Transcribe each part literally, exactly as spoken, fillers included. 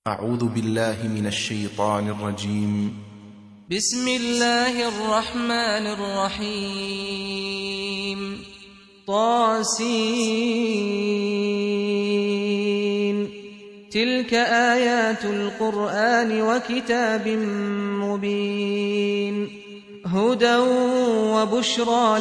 أعوذ بالله من الشيطان الرجيم. بسم الله الرحمن الرحيم. طاسين. تلك آيات القرآن وكتاب مبين، هدى وبشرى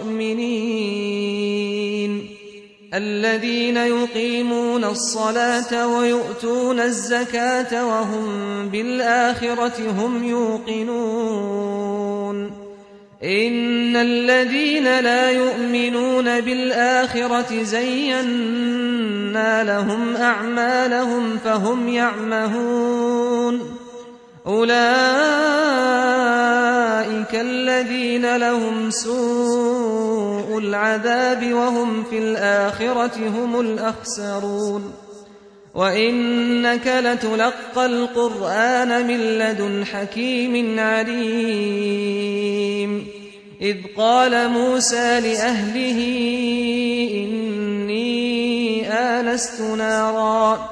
للمؤمنين الذين يقيمون الصلاة ويؤتون الزكاة وهم بالآخرة هم يوقنون. إن الذين لا يؤمنون بالآخرة زينا لهم أعمالهم فهم يعمهون. أولئك الذين لهم سوء العذاب وهم في الآخرة هم الأخسرون. وإنك لتلقى القرآن من لدن حكيم عليم. إذ قال موسى لأهله إني آنست نارا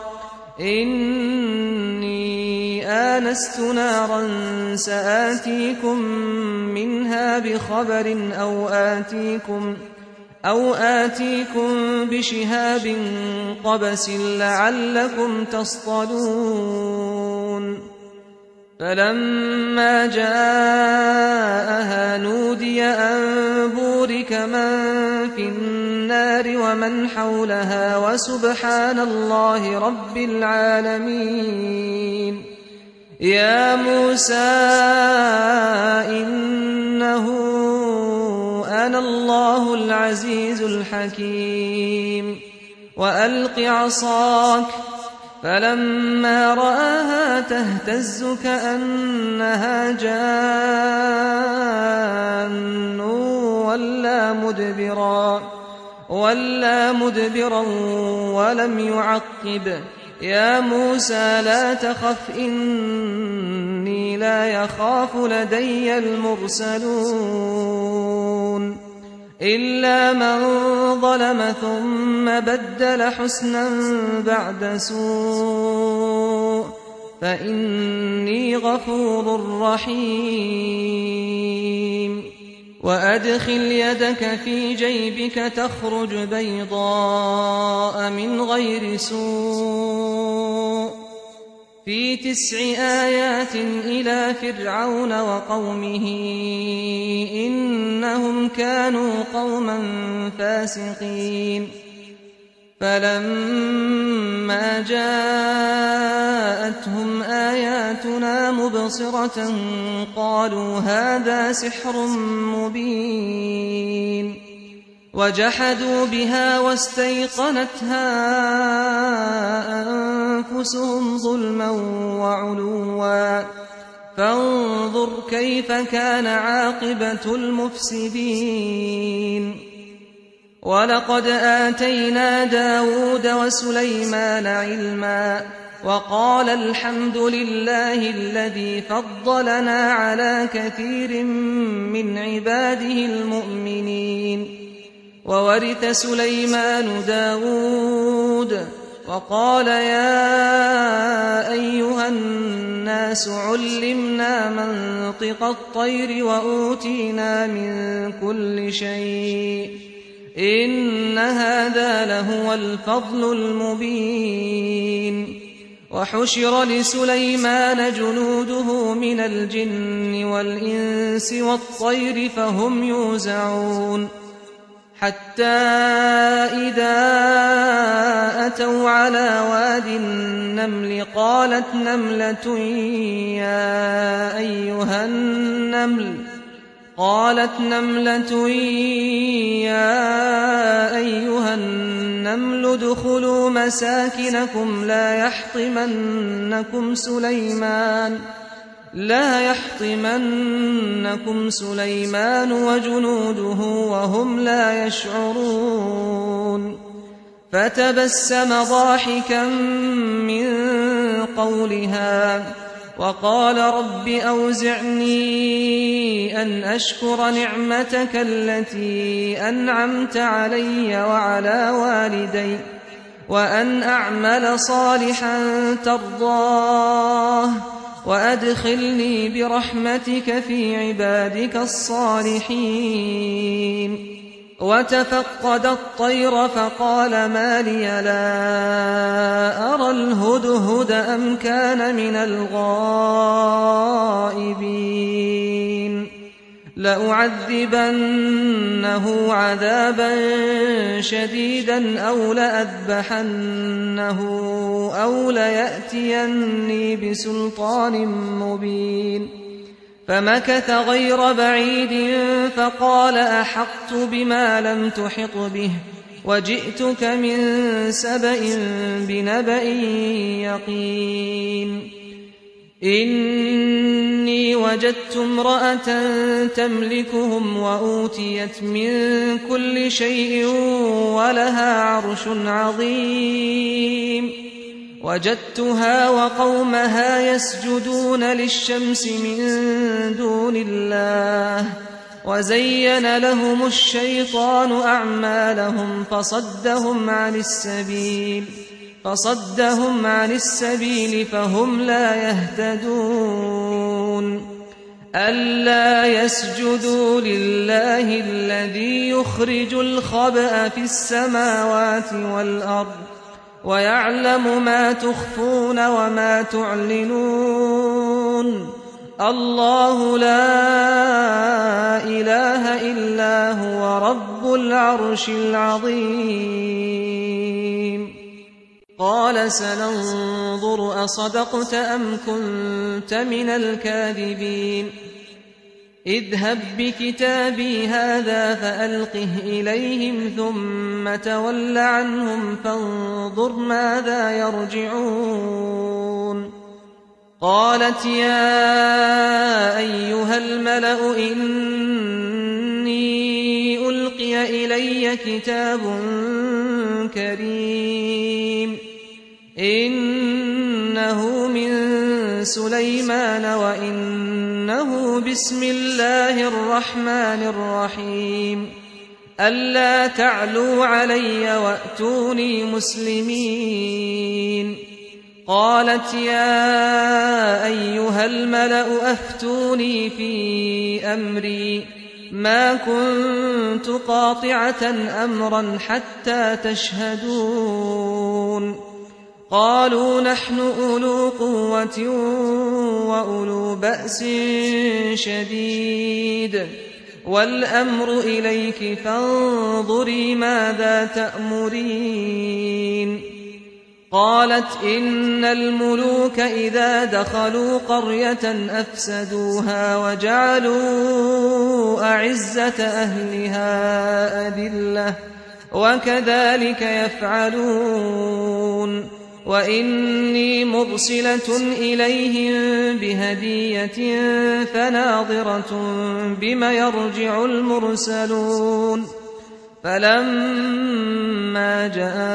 إني آنست نارا سآتيكم منها بخبر أو آتيكم أو آتيكم بشهاب قبس لعلكم تصطلون. فلما جاءها نودي أن بورك من في النار ومن حولها وسبحان الله رب العالمين. يا موسى إنه أنا الله العزيز الحكيم. وألق عصاك. فلما رآها تهتز كأنها جان ولا مدبرا ولا مدبرا ولم يعقب. يا موسى لا تخف إني لا يخاف لدي المرسلون. إلا من ظلم ثم بدل حسنا بعد سوء فإني غفور رحيم. وأدخل يدك في جيبك تخرج بيضاء من غير سوء في تسع آيات إلى فرعون وقومه إنهم كانوا قوما فاسقين. فلما جاءتهم آياتنا مبصرة قالوا هذا سحر مبين. وجحدوا بها واستيقنتها أنفسهم ظلما وعلوا فانظر كيف كان عاقبة المفسدين. ولقد آتينا داود وسليمان علما وقال الحمد لله الذي فضلنا على كثير من عباده المؤمنين. وورث سليمان داود وقال يا أيها الناس علمنا منطق الطير وأوتينا من كل شيء إن هذا لهو الفضل المبين. وحشر لسليمان جنوده من الجن والإنس والطير فهم يوزعون. حتى إذا أتوا على واد النمل قالت نملة يا أيها النمل قالت نملة يا أيها النمل ادخلوا مساكنكم لا يحطمنكم سليمان لا يحطمنكم سليمان وجنوده وهم لا يشعرون. فتبسم ضاحكا من قولها وقال رب أوزعني أن أشكر نعمتك التي أنعمت علي وعلى والدي وأن أعمل صالحا ترضاه وأدخلني برحمتك في عبادك الصالحين. وتفقد الطير فقال ما لي لا أرى الهدهد أم كان من الغائبين لأعذبنه عذابا شديدا أو لأذبحنه أو ليأتيني بسلطان مبين. فمكث غير بعيد فقال أحطت بما لم تحط به وجئتك من سبأ بنبأ يقين. إني وجدت امرأة تملكهم وأوتيت من كل شيء ولها عرش عظيم. وجدتها وقومها يسجدون للشمس من دون الله وزين لهم الشيطان أعمالهم فصدهم عن السبيل فصدهم عن السبيل فهم لا يهتدون. ألا يسجدوا لله الذي يخرج الخبأ في السماوات والأرض ويعلم ما تخفون وما تعلنون. الله لا إله إلا هو رب العرش العظيم. قال سننظر أصدقت أم كنت من الكاذبين. اذهب بكتابي هذا فألقه إليهم ثم تول عنهم فانظر ماذا يرجعون. قالت يا أيها الملأ إني ألقي إلي كتاب كريم إنه من سليمان وإنه بسم الله الرحمن الرحيم. ألا تعلوا علي وأتوني مسلمين. قالت يا أيها الملأ أفتوني في أمري ما كنت قاطعة أمرا حتى تشهدون. قالوا نحن أولو قوة وأولو بأس شديد والأمر إليك فانظري ماذا تأمرين. قالت إن الملوك إذا دخلوا قرية أفسدوها وجعلوا أعزة أهلها أذلة وكذلك يفعلون. وإني مرسلة إليهم بهدية فناظرة بما يرجع المرسلون. فلما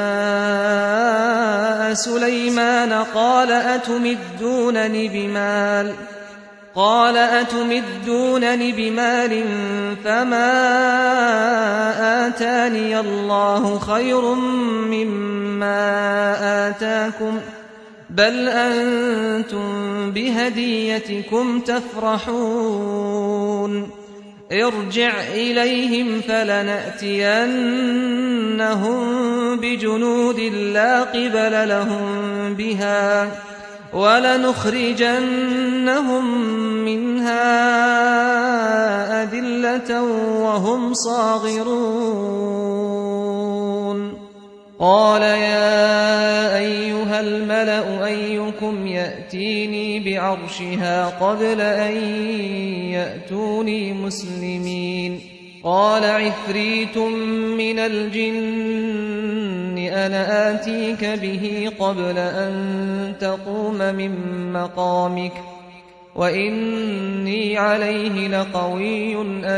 جاء سليمان قال أتمدونني بمال قال أتمدونني بمال فما آتاني الله خير مما آتاكم بل أنتم بهديتكم تفرحون. ارجع إليهم فلنأتينهم بجنود لا قبل لهم بها ولنخرجنهم منها أذلة وهم صاغرون. قال يا أيها الملأ أيكم يأتيني بعرشها قبل أن يأتوني مسلمين. قال عفريت من الجن أنا آتيك به قبل أن تقوم من مقامك وإني عليه لقوي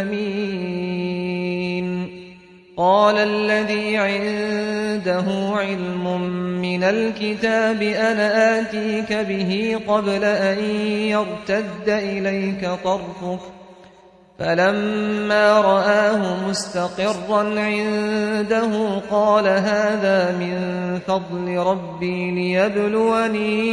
أمين. قال الذي عنده علم من الكتاب أنا آتيك به قبل أن يرتد إليك طرفك فلما رآه مستقرا عنده قال هذا من فضل ربي ليبلوني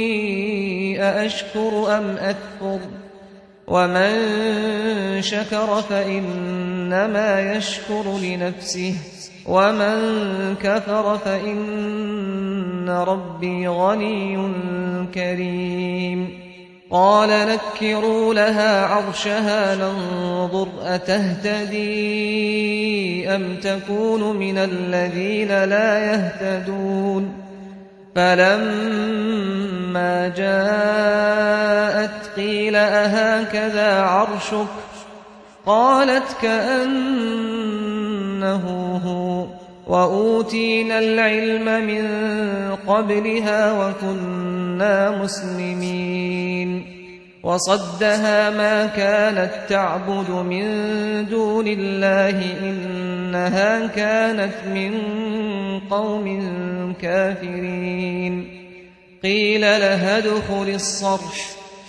أأشكر أم أكفر ومن شكر فإنما يشكر لنفسه ومن كفر فإن ربي غني كريم قال نكروا لها عرشها ننظر أتهتدي أم تكون من الذين لا يهتدون فلما جاءت قيل أهكذا عرشك قالت كأنه هو وأوتينا العلم من قبلها وكنا مسلمين وصدها ما كانت تعبد من دون الله إنها كانت من قوم كافرين قيل لها ادخل الصرح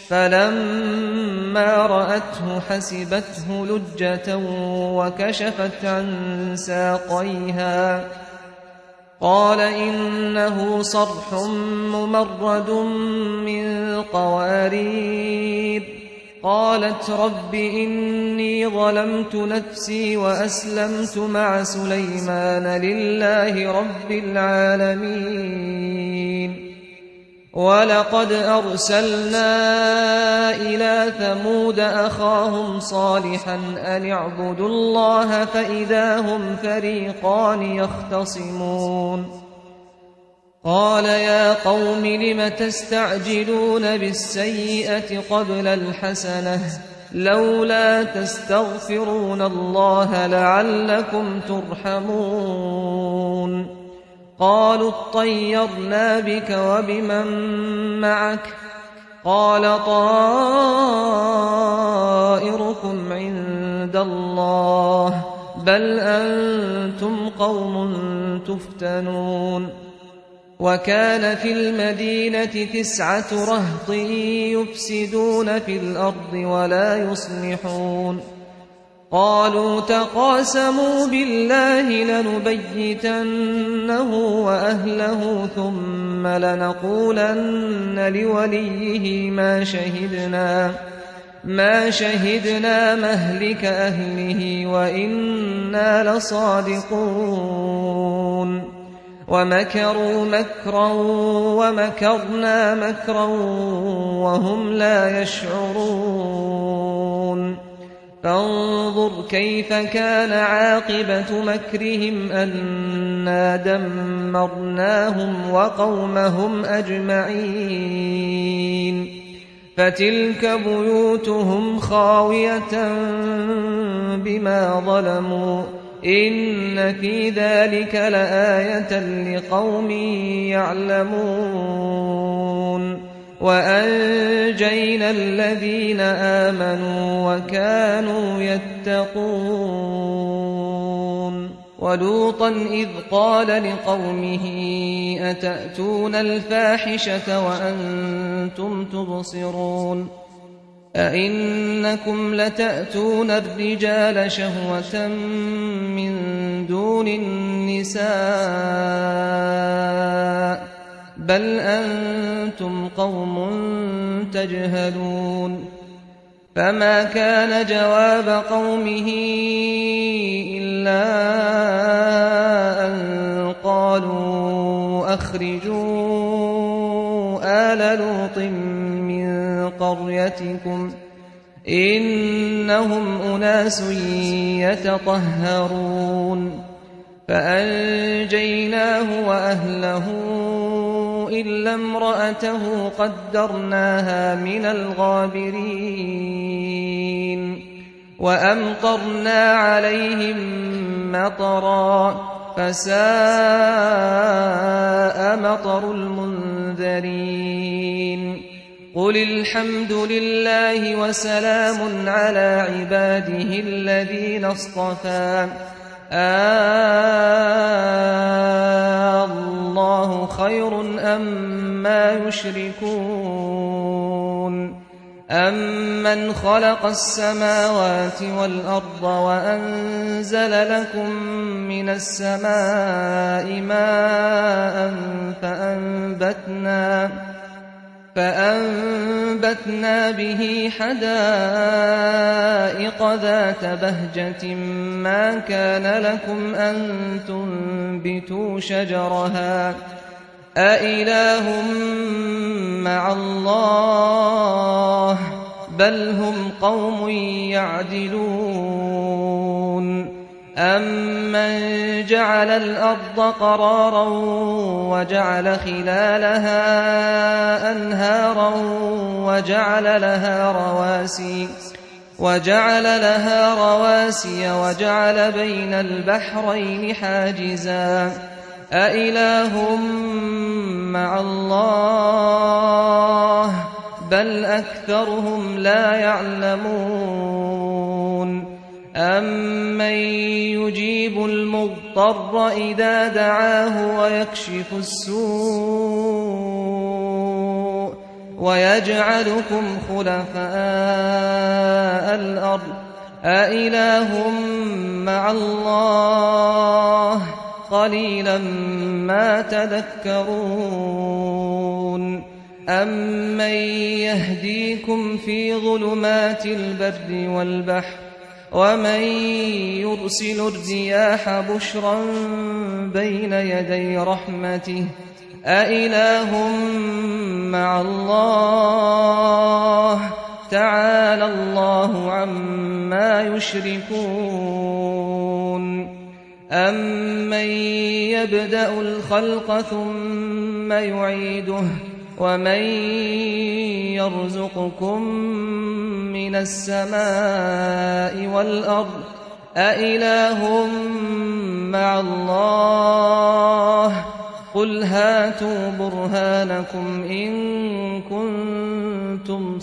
فلما رأته حسبته لجة وكشفت عن ساقيها قال إنه صرح ممرد من قوارير قالت رب إني ظلمت نفسي وأسلمت مع سليمان لله رب العالمين ولقد أرسلنا إلى ثمود أخاهم صالحا أن اعبدوا الله فإذا هم فريقان يختصمون قال يا قوم لم تستعجلون بالسيئة قبل الحسنة لولا تستغفرون الله لعلكم ترحمون قالوا اطيرنا بك وبمن معك قال طائركم عند الله بل أنتم قوم تفتنون وكان في المدينة تسعة رهط يفسدون في الأرض ولا يصلحون قالوا تقاسموا بالله لنبيتنه وأهله ثم لنقولن لوليه ما شهدنا ما شهدنا مهلك أهله وإنا لصادقون ومكروا مكرا ومكرنا مكرا وهم لا يشعرون فانظر كيف كان عاقبة مكرهم أنا دمرناهم وقومهم أجمعين فتلك بيوتهم خاوية بما ظلموا إن في ذلك لآية لقوم يعلمون وأنجينا الذين آمنوا وكانوا يتقون ولوطا إذ قال لقومه أتأتون الفاحشة وأنتم تبصرون أئنكم لتأتون الرجال شهوة من دون النساء بل أنتم قوم تجهلون فما كان جواب قومه إلا أن قالوا أخرجوا آل لوط من قريتكم إنهم أناس يتطهرون فأنجيناه وأهله إلا امرأته قدرناها من الغابرين وأمطرنا عليهم مطرا فساء مطر المنذرين قل الحمد لله وسلام على عباده الذين اصطفى آه الله خير أم ما يشركون أَمَّنْ خَلَقَ السَّمَاوَاتِ وَالْأَرْضَ وَأَنزَلَ لَكُم مِّنَ السَّمَاءِ مَاءً فَأَنبَتْنَا فَأَنبَتْنَا بِهِ حَدَائِقَ ذَاتَ بَهْجَةٍ مَّا كَانَ لَكُمْ أَن تُنبِتُوا شَجَرَهَا أَإِلَٰهٌ مَّعَ اللَّهِ ۚ بَلْ هُمْ قَوْمٌ يَعْدِلُونَ أَمَّن جَعَلَ الْأَرْضَ قَرَارًا وَجَعَلَ خِلَالَهَا أَنْهَارًا وَجَعَلَ لَهَا رَوَاسِيَ وَجَعَلَ لَهَا رواسي وَجَعَلَ بَيْنَ الْبَحْرَيْنِ حَاجِزًا أَإِلَٰهٌ مَّعَ اللَّهِ ۚ بَلْ أَكْثَرُهُمْ لَا يَعْلَمُونَ أَمَّن يُجِيبُ الْمُضْطَرَّ إِذَا دَعَاهُ وَيَكْشِفُ السُّوءَ وَيَجْعَلُكُمْ خُلَفَاءَ الْأَرْضِ أَإِلَٰهٌ مَّعَ اللَّهِ ۚ قَلِيلًا مَّا تَذَكَّرُونَ أَمَّن يَهْدِيكُمْ فِي ظُلُمَاتِ الْبَرِّ وَالْبَحْرِ وَمَن يُرْسِلُ الرِّيَاحَ بُشْرًا بَيْنَ يَدَيْ رَحْمَتِهِ أَإِلَٰهٌ مَّعَ اللَّهِ ۚ تَعَالَى اللَّهُ عَمَّا يُشْرِكُونَ أَمَّن يَبْدَأُ الْخَلْقَ ثُمَّ يُعِيدُهُ وَمَن يَرْزُقُكُم مِّنَ السَّمَاءِ وَالْأَرْضِ أَإِلَٰهٌ مَّعَ اللَّهِ ۚ قُلْ هَاتُوا بُرْهَانَكُمْ إِن كُنتُمْ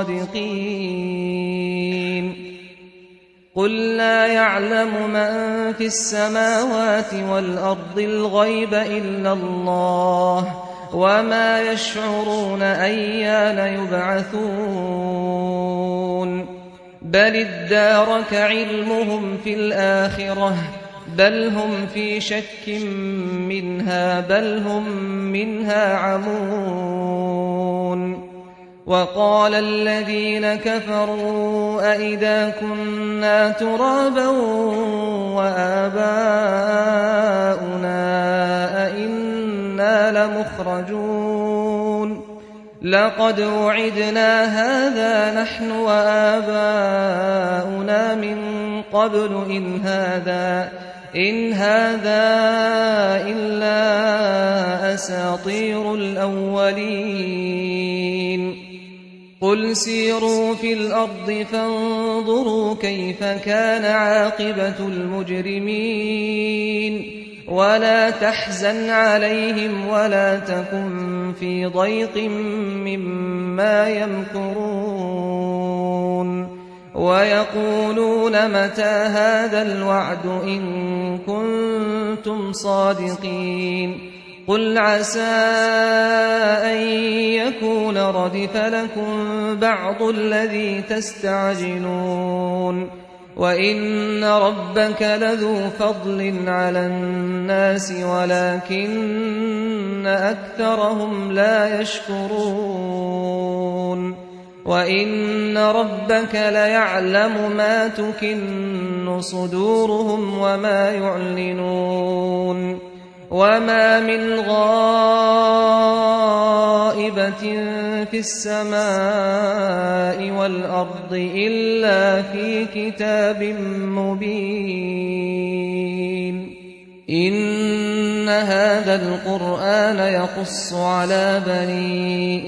صَادِقِينَ قُل لَّا يَعْلَمُ مَن فِي السَّمَاوَاتِ وَالْأَرْضِ الْغَيْبَ إِلَّا اللَّهُ وَمَا يَشْعُرُونَ أَيَّانَ يُبْعَثُونَ بَلِ ادَّارَكَ عِلْمُهُمْ فِي الْآخِرَةِ بَلْ هُمْ فِي شَكٍّ مِّنْهَا بَلْ هُم مِّنْهَا عَمُونَ وَقَالَ الَّذِينَ كَفَرُوا أَإِذَا كُنَّا تُرَابًا وَآبَاؤُنَا أَإِنَّا لَمُخْرَجُونَ لَقَدْ وُعِدْنَا هَٰذَا نَحْنُ وَآبَاؤُنَا مِن قَبْلُ إِنْ هَٰذَا إِنْ هَٰذَا إِلَّا أَسَاطِيرُ الْأَوَّلِينَ قُلْ سِيرُوا فِي الْأَرْضِ فَانظُرُوا كَيْفَ كَانَ عَاقِبَةُ الْمُجْرِمِينَ وَلَا تَحْزَنْ عَلَيْهِمْ وَلَا تَكُن فِي ضَيْقٍ مِّمَّا يَمْكُرُونَ وَيَقُولُونَ مَتَىٰ هَٰذَا الْوَعْدُ إِن كُنتُمْ صَادِقِينَ قُلْ عَسَىٰ أَن يَكُونَ رَدِفَ لَكُم بَعْضُ الَّذِي تَسْتَعْجِلُونَ وَإِنَّ رَبَّكَ لَذُو فَضْلٍ عَلَى النَّاسِ وَلَٰكِنَّ أَكْثَرَهُمْ لَا يَشْكُرُونَ وَإِنَّ رَبَّكَ لَيَعْلَمُ مَا تُكِنُّ صُدُورُهُمْ وَمَا يُعْلِنُونَ وَمَا مِنْ غَائِبَةٍ فِي السَّمَاءِ وَالْأَرْضِ إِلَّا فِي كِتَابٍ مُّبِينٍ إِنَّ هَٰذَا الْقُرْآنَ يَقُصُّ عَلَىٰ بَنِي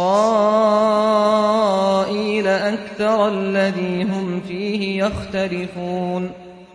إِسْرَائِيلَ أَكْثَرَ الَّذِي هُمْ فِيهِ يَخْتَلِفُونَ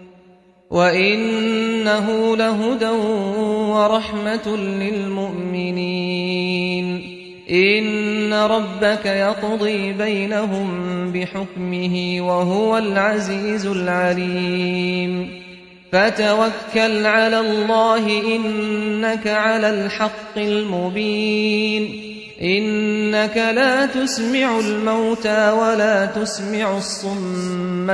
وَإِنَّهُ لَهُدًى وَرَحْمَةٌ لِّلْمُؤْمِنِينَ إِنَّ رَبَّكَ يَقْضِي بَيْنَهُم بِحُكْمِهِ وَهُوَ الْعَزِيزُ الْعَلِيمُ فَتَوَكَّلْ عَلَى اللَّهِ إِنَّكَ عَلَى الْحَقِّ الْمُبِينِ إنك لا تسمع الموتى ولا تسمع الصم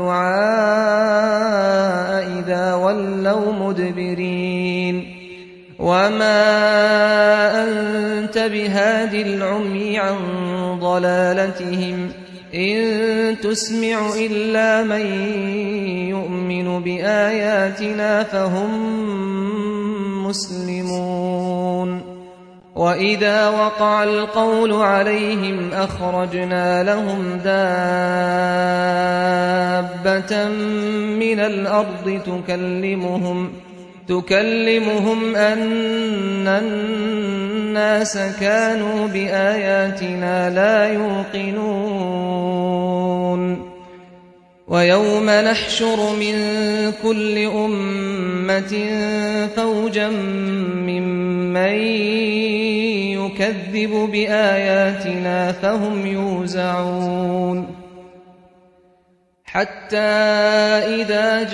الدعاء إذا ولوا مدبرين وما أنت بهاد العمي عن ضلالتهم إن تسمع إلا من يؤمن بآياتنا فهم مسلمون وإذا وقع القول عليهم أخرجنا لهم دابة من الأرض تكلمهم تكلمهم أن الناس كانوا بآياتنا لا يوقنون ويوم نحشر من كل أمة فوجا ممن يكذب بآياتنا فهم يوزعون حتى إذا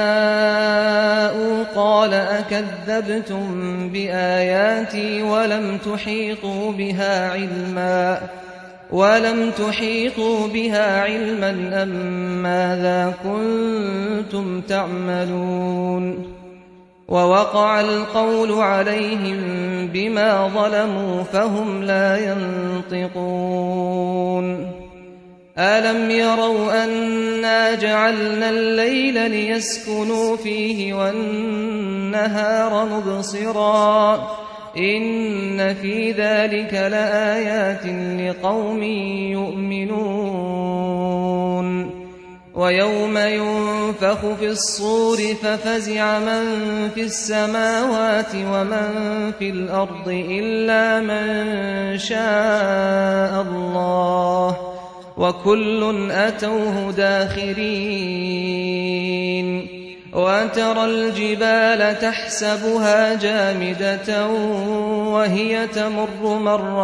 جاءوا قال أكذبتم بآياتي ولم تحيطوا بها علما ولم تحيطوا بها علما أم ماذا كنتم تعملون ووقع القول عليهم بما ظلموا فهم لا ينطقون ألم يروا أنا جعلنا الليل ليسكنوا فيه والنهار مبصرا إن في ذلك لآيات لقوم يؤمنون ويوم ينفخ في الصور ففزع من في السماوات ومن في الأرض إلا من شاء الله وكل أتوه داخرين وترى الجبال تحسبها جامدة وهي تمر مر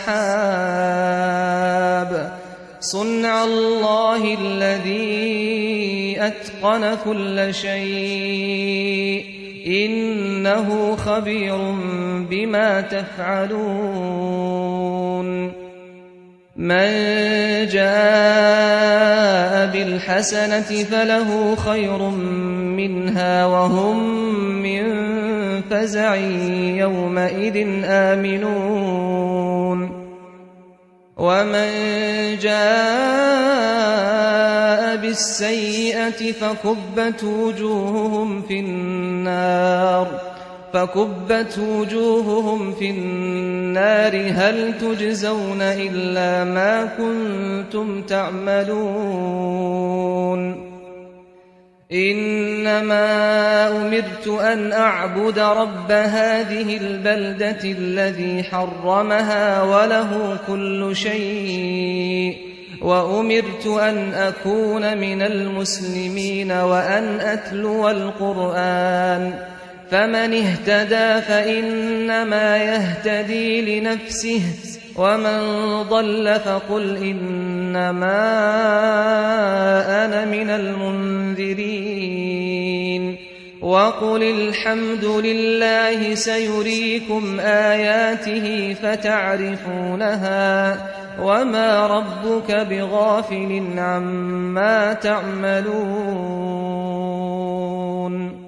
السحاب صنع الله الذي أتقن كل شيء إنه خبير بما تفعلون من جاء بالحسنة فله خير منها وهم من فزع يومئذ آمنون ومن جاء بالسيئة فكبت وجوههم في النار فكبت وجوههم في النار هل تجزون إلا ما كنتم تعملون إنما أمرت أن أعبد رب هذه البلدة الذي حرمها وله كل شيء وأمرت أن أكون من المسلمين وأن أتلو القرآن فمن اهتدى فإنما يهتدي لنفسه ومن ضل فقل إنما أنا من المنذرين وقل الحمد لله سيريكم آياته فتعرفونها وما ربك بغافل عما تعملون